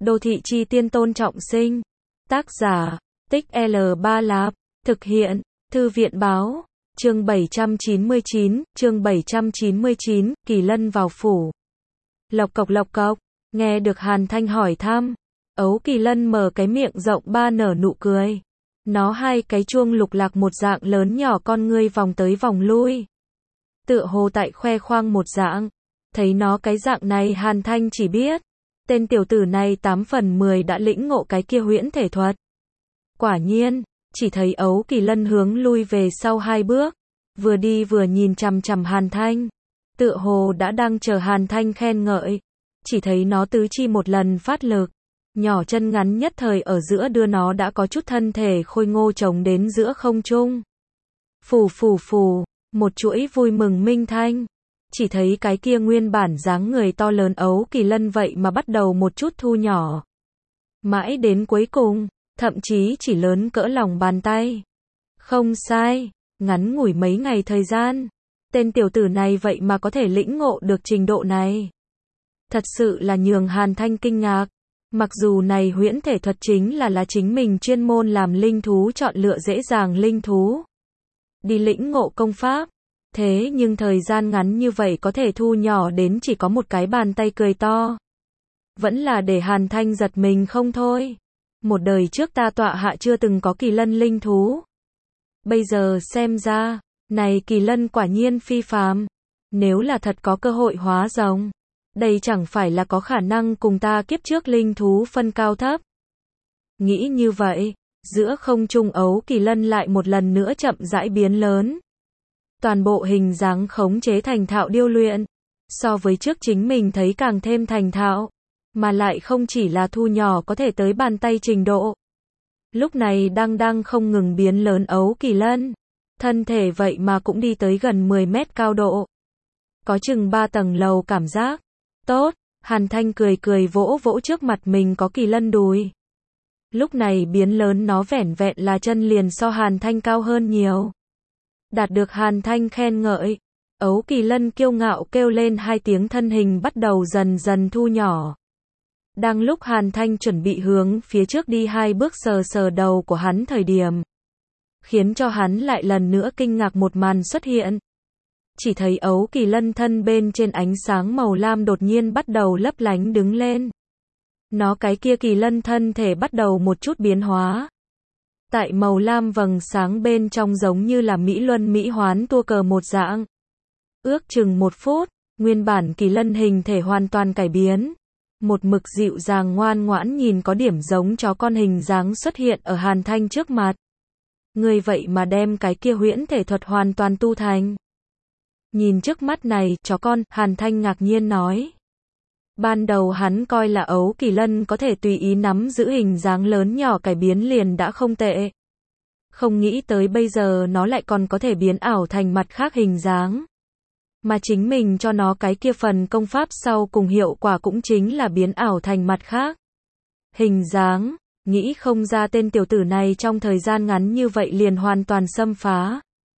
Đô thị chi tiên Tôn Trọng Sinh. Tác giả, Tích L3 Lạp. Thực hiện, Thư viện báo. Chương 799, Kỳ Lân vào phủ. Lộc cộc, nghe được Hàn Thanh hỏi thăm. Ấu Kỳ Lân mở cái miệng rộng ba nở nụ cười. Nó hai cái chuông lục lạc một dạng lớn nhỏ con ngươi vòng tới vòng lui. Tựa hồ tại khoe khoang một dạng. Thấy nó cái dạng này Hàn Thanh chỉ biết. Tên tiểu tử này 8 phần 10 đã lĩnh ngộ cái kia huyễn thể thuật. Quả nhiên, chỉ thấy Ấu Kỳ Lân hướng lui về sau 2 bước. Vừa đi vừa nhìn chằm chằm Hàn Thanh. Tựa hồ đã đang chờ Hàn Thanh khen ngợi. Chỉ thấy nó tứ chi một lần phát lực. Nhỏ chân ngắn nhất thời ở giữa đưa nó đã có chút thân thể khôi ngô trồng đến giữa không trung. Phù, một chuỗi vui mừng minh thanh. Chỉ thấy cái kia nguyên bản dáng người to lớn Ấu Kỳ Lân vậy mà bắt đầu một chút thu nhỏ. Mãi đến cuối cùng, thậm chí chỉ lớn cỡ lòng bàn tay. Không sai, ngắn ngủi mấy ngày thời gian. Tên tiểu tử này vậy mà có thể lĩnh ngộ được trình độ này. Thật sự là nhường Hàn Thanh kinh ngạc. Mặc dù này huyễn thể thuật chính là chính mình chuyên môn làm linh thú chọn lựa dễ dàng linh thú. Đi lĩnh ngộ công pháp. Thế nhưng thời gian ngắn như vậy có thể thu nhỏ đến chỉ có một cái bàn tay cười to. Vẫn là để Hàn Thanh giật mình không thôi. Một đời trước ta tọa hạ chưa từng có kỳ lân linh thú. Bây giờ xem ra, này kỳ lân quả nhiên phi phàm. Nếu là thật có cơ hội hóa rồng, đây chẳng phải là có khả năng cùng ta kiếp trước linh thú phân cao thấp. Nghĩ như vậy, giữa không trung Ấu Kỳ Lân lại một lần nữa chậm rãi biến lớn. Toàn bộ hình dáng khống chế thành thạo điêu luyện, so với trước chính mình thấy càng thêm thành thạo, mà lại không chỉ là thu nhỏ có thể tới bàn tay trình độ. Lúc này đang không ngừng biến lớn Ấu Kỳ Lân, thân thể vậy mà cũng đi tới gần 10 mét cao độ. Có chừng 3 tầng lầu cảm giác. Tốt, Hàn Thanh cười vỗ trước mặt mình có kỳ lân đùi. Lúc này biến lớn nó vẻn vẹn là chân liền so Hàn Thanh cao hơn nhiều. Đạt được Hàn Thanh khen ngợi, Ấu Kỳ Lân kiêu ngạo kêu lên 2 tiếng thân hình bắt đầu dần dần thu nhỏ. Đang lúc Hàn Thanh chuẩn bị hướng phía trước đi 2 bước sờ đầu của hắn thời điểm. Khiến cho hắn lại lần nữa kinh ngạc một màn xuất hiện. Chỉ thấy Ấu Kỳ Lân thân bên trên ánh sáng màu lam đột nhiên bắt đầu lấp lánh đứng lên. Nó cái kia kỳ lân thân thể bắt đầu một chút biến hóa. Tại màu lam vầng sáng bên trong giống như là mỹ luân mỹ hoán tua cờ một dạng. Ước chừng 1 phút, nguyên bản kỳ lân hình thể hoàn toàn cải biến. Một mực dịu dàng ngoan ngoãn nhìn có điểm giống chó con hình dáng xuất hiện ở Hàn Thanh trước mặt. Người vậy mà đem cái kia huyễn thể thuật hoàn toàn tu thành. Nhìn trước mắt này, chó con, Hàn Thanh ngạc nhiên nói. Ban đầu hắn coi là Ấu Kỳ Lân có thể tùy ý nắm giữ hình dáng lớn nhỏ cải biến liền đã không tệ. Không nghĩ tới bây giờ nó lại còn có thể biến ảo thành mặt khác hình dáng. Mà chính mình cho nó cái kia phần công pháp sau cùng hiệu quả cũng chính là biến ảo thành mặt khác. Hình dáng, nghĩ không ra tên tiểu tử này trong thời gian ngắn như vậy liền hoàn toàn xâm phá.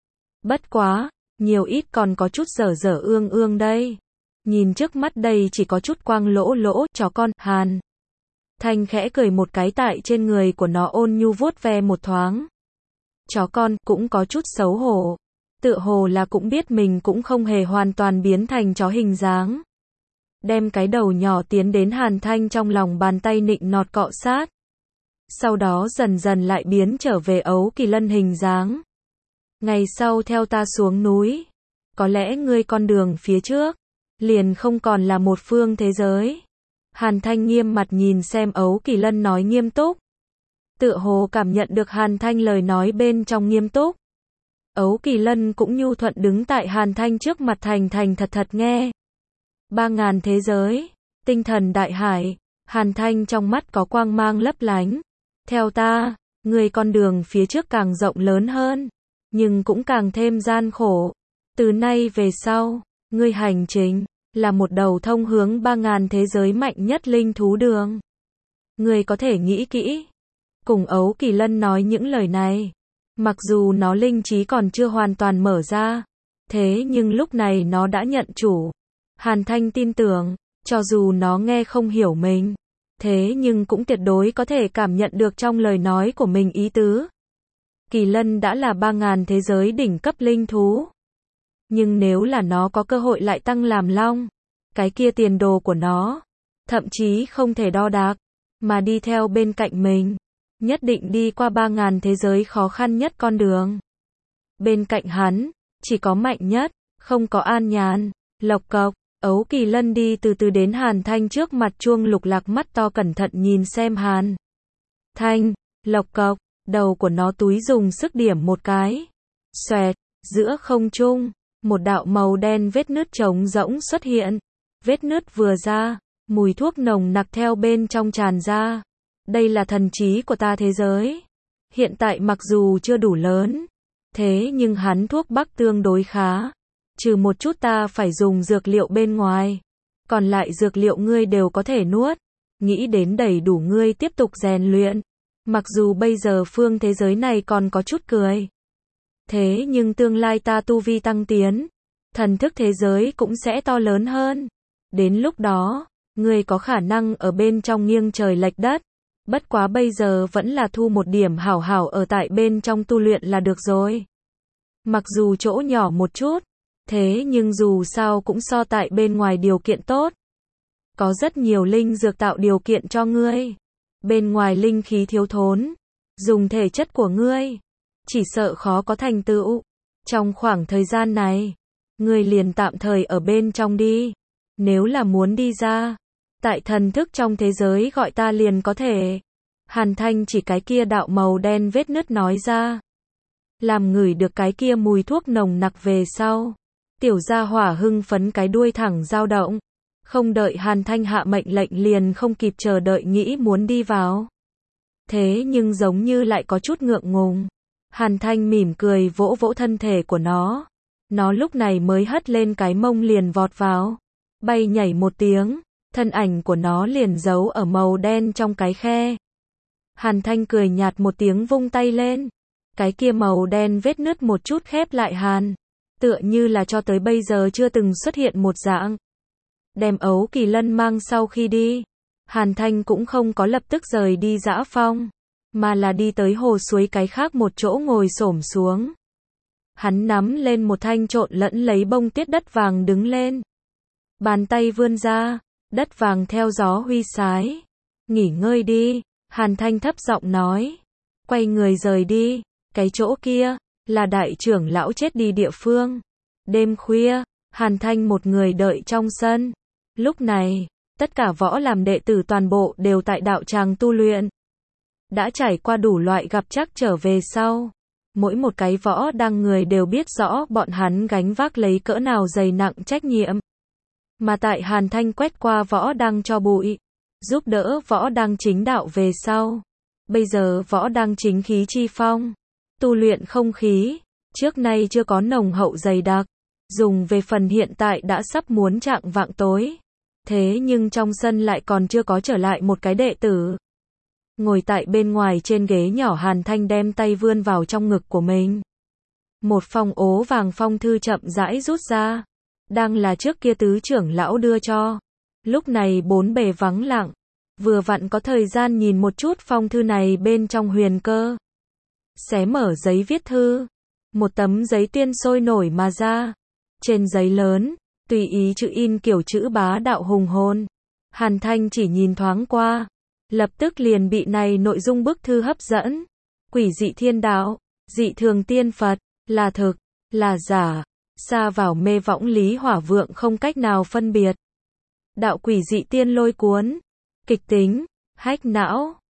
Bất quá, nhiều ít còn có chút dở ương đây. Nhìn trước mắt đây chỉ có chút quang lỗ, chó con, Hàn Thanh khẽ cười một cái tại trên người của nó ôn nhu vuốt ve một thoáng. Chó con cũng có chút xấu hổ. Tựa hồ là cũng biết mình cũng không hề hoàn toàn biến thành chó hình dáng. Đem cái đầu nhỏ tiến đến Hàn Thanh trong lòng bàn tay nịnh nọt cọ sát. Sau đó dần dần lại biến trở về Ấu Kỳ Lân hình dáng. Ngày sau theo ta xuống núi, có lẽ ngươi con đường phía trước liền không còn là một phương thế giới. Hàn Thanh nghiêm mặt nhìn xem Ấu Kỳ Lân nói nghiêm túc. Tựa hồ cảm nhận được Hàn Thanh lời nói bên trong nghiêm túc. Ấu Kỳ Lân cũng nhu thuận đứng tại Hàn Thanh trước mặt thành thật nghe. 3000 thế giới, tinh thần đại hải, Hàn Thanh trong mắt có quang mang lấp lánh. Theo ta, ngươi con đường phía trước càng rộng lớn hơn, nhưng cũng càng thêm gian khổ. Từ nay về sau, ngươi hành trình là một đầu thông hướng 3000 thế giới mạnh nhất linh thú đường. Ngươi có thể nghĩ kỹ. Cùng Ấu Kỳ Lân nói những lời này, mặc dù nó linh trí còn chưa hoàn toàn mở ra, thế nhưng lúc này nó đã nhận chủ. Hàn Thanh tin tưởng, cho dù nó nghe không hiểu mình, thế nhưng cũng tuyệt đối có thể cảm nhận được trong lời nói của mình ý tứ. Kỳ lân đã là 3.000 thế giới đỉnh cấp linh thú. Nhưng nếu là nó có cơ hội lại tăng làm long, cái kia tiền đồ của nó, thậm chí không thể đo đạc, mà đi theo bên cạnh mình, nhất định đi qua 3.000 thế giới khó khăn nhất con đường. Bên cạnh hắn, chỉ có mạnh nhất, không có an nhàn. Lộc cộc, ấu kỳ lân đi từ từ đến Hàn Thanh trước mặt chuông lục lạc, mắt to cẩn thận nhìn xem Hàn Thanh. Lộc cộc, đầu của nó túi dùng sức điểm một cái. Xoẹt, giữa không trung, một đạo màu đen vết nứt trống rỗng xuất hiện. Vết nứt vừa ra, mùi thuốc nồng nặc theo bên trong tràn ra. Đây là thần trí của ta thế giới. Hiện tại mặc dù chưa đủ lớn, thế nhưng hắn thuốc bắc tương đối khá. Trừ một chút ta phải dùng dược liệu bên ngoài, còn lại dược liệu ngươi đều có thể nuốt. Nghĩ đến đầy đủ ngươi tiếp tục rèn luyện. Mặc dù bây giờ phương thế giới này còn có chút cười, thế nhưng tương lai ta tu vi tăng tiến, thần thức thế giới cũng sẽ to lớn hơn. Đến lúc đó, ngươi có khả năng ở bên trong nghiêng trời lệch đất. Bất quá bây giờ vẫn là thu một điểm hảo hảo ở tại bên trong tu luyện là được rồi. Mặc dù chỗ nhỏ một chút, thế nhưng dù sao cũng so tại bên ngoài điều kiện tốt. Có rất nhiều linh dược tạo điều kiện cho ngươi. Bên ngoài linh khí thiếu thốn, dùng thể chất của ngươi, chỉ sợ khó có thành tựu. Trong khoảng thời gian này, ngươi liền tạm thời ở bên trong đi. Nếu là muốn đi ra, tại thần thức trong thế giới gọi ta liền có thể. Hàn Thanh chỉ cái kia đạo màu đen vết nứt nói ra. Làm ngửi được cái kia mùi thuốc nồng nặc về sau, tiểu gia hỏa hưng phấn cái đuôi thẳng dao động. Không đợi Hàn Thanh hạ mệnh lệnh liền không kịp chờ đợi nghĩ muốn đi vào. Thế nhưng giống như lại có chút ngượng ngùng. Hàn Thanh mỉm cười vỗ vỗ thân thể của nó. Nó lúc này mới hất lên cái mông liền vọt vào. Bay nhảy một tiếng, thân ảnh của nó liền giấu ở màu đen trong cái khe. Hàn Thanh cười nhạt một tiếng vung tay lên. Cái kia màu đen vết nứt một chút khép lại tựa như là cho tới bây giờ chưa từng xuất hiện một dạng. Đem ấu kỳ lân mang sau khi đi, Hàn Thanh cũng không có lập tức rời đi dã phong, mà là đi tới hồ suối cái khác một chỗ ngồi xổm xuống. Hắn nắm lên một thanh trộn lẫn lấy bông tiết đất vàng đứng lên. Bàn tay vươn ra, đất vàng theo gió huy sái. Nghỉ ngơi đi, Hàn Thanh thấp giọng nói. Quay người rời đi, cái chỗ kia, là đại trưởng lão chết đi địa phương. Đêm khuya, Hàn Thanh một người đợi trong sân. Lúc này, tất cả võ làm đệ tử toàn bộ đều tại đạo tràng tu luyện. Đã trải qua đủ loại gặp trắc trở về sau. Mỗi một cái võ đang người đều biết rõ bọn hắn gánh vác lấy cỡ nào dày nặng trách nhiệm. Mà tại Hàn Thanh quét qua võ đang cho bụi, giúp đỡ võ đang chính đạo về sau. Bây giờ võ đang chính khí chi phong, tu luyện không khí, trước nay chưa có nồng hậu dày đặc. Dùng về phần hiện tại đã sắp muốn chạng vạng tối. Thế nhưng trong sân lại còn chưa có trở lại một cái đệ tử. Ngồi tại bên ngoài trên ghế nhỏ, Hàn Thanh đem tay vươn vào trong ngực của mình. Một phong ố vàng phong thư chậm rãi rút ra. Đang là trước kia tứ trưởng lão đưa cho. Lúc này bốn bề vắng lặng. Vừa vặn có thời gian nhìn một chút phong thư này bên trong huyền cơ. Xé mở giấy viết thư. Một tấm giấy tiên sôi nổi mà ra. Trên giấy lớn, tùy ý chữ in kiểu chữ bá đạo hùng hồn. Hàn Thanh chỉ nhìn thoáng qua, lập tức liền bị này nội dung bức thư hấp dẫn. Quỷ dị thiên đạo, dị thường tiên Phật, là thực, là giả, xa vào mê võng lý hỏa vượng không cách nào phân biệt. Đạo quỷ dị tiên lôi cuốn, kịch tính, hách não.